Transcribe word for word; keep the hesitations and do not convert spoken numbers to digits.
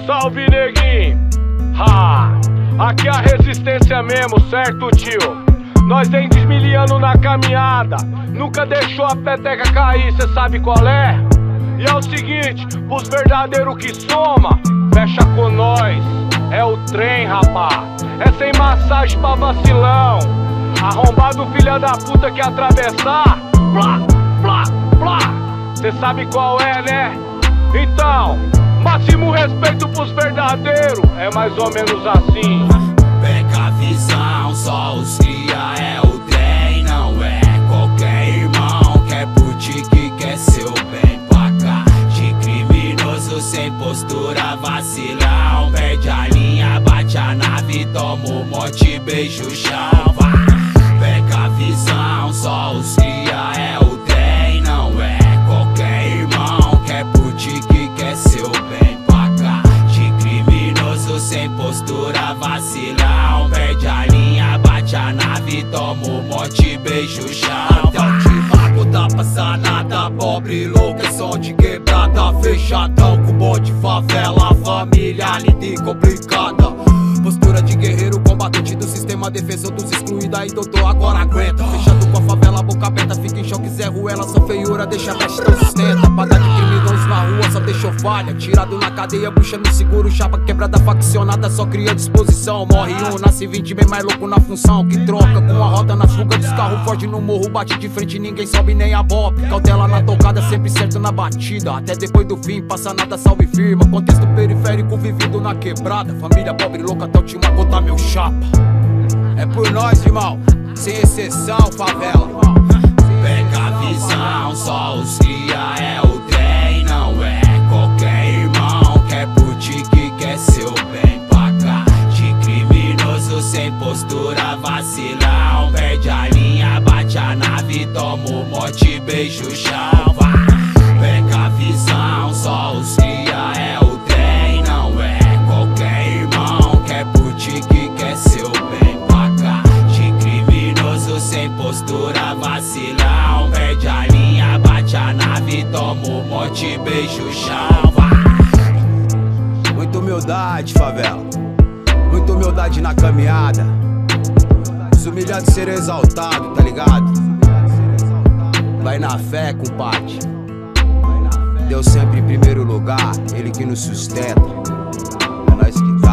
salve, neguinho. Ha! Aqui é a resistência mesmo, certo, tio? Nós vem desmiliando na caminhada, nunca deixou a peteca cair, cê sabe qual é? E é o seguinte, pros verdadeiros que soma, fecha com nós, é o trem, rapá. É sem massagem pra vacilão, arrombado filha da puta que atravessar, plá, plá, plá. Cê sabe qual é, né? Então, máximo respeito pros verdadeiros, é mais ou menos assim. Pega a visão, só os cria é o trem, não é qualquer irmão que é por ti que quer seu bem pra cá. De criminoso sem postura, vacilão, perde a linha, bate a nave, toma um monte, beijo o chão. Vai. Pega a visão, só os cria é o trem, não é qualquer irmão que é por ti que quer seu bem pra cá. De criminoso sem postura, vacilão, perde a linha, bate a nave, toma um monte, beijo o chão. Até o Timago tá passando nada, pobre louco é som de quebrada, fechadão com bonde, favela, família linda e complicada. Postura de guerreiro, combatente do sistema, defensor dos excluídos, aí doutor agora aguenta. Fechado com a favela, boca aberta, fica em choque, Zé Ruela, só feiura, deixa a veste não sustenta. Pagar de criminosos na rua, só deixou falha, tirado na cadeia, bucha no seguro, chapa quebrada, faccionada, só cria disposição. Morre um, nasce vinte, bem mais louco na função, que troca com a rota na fuga dos carros, foge no morro, bate de frente, ninguém sobe nem a bob. Cautela na tocada, sempre certo na batida, até depois do fim, passa nada, salve firma. Contexto periférico, vivido na quebrada, família pobre, louca, até o Timago tá meu chapa. É por nós, irmão, sem exceção, favela. Pega a visão, só os cria é o trem, não é qualquer irmão que é por ti que quer seu bem pra cá. De criminoso sem postura, vacilão, perde a linha, bate a nave, toma um monte, beijo o chão. Vai. Pega a visão, só os cria é o trem, não é qualquer irmão que é por ti que quer seu bem pra cá. De criminoso sem postura, vacilão, perde a linha, bate a nave, toma um monte, beijo o chão. Vai. Muita humildade, favela, muita humildade na caminhada. Os humilhados serem exaltados, tá ligado? Vai na fé, compadre. Deus sempre em primeiro lugar, Ele que nos sustenta. É nós que tá.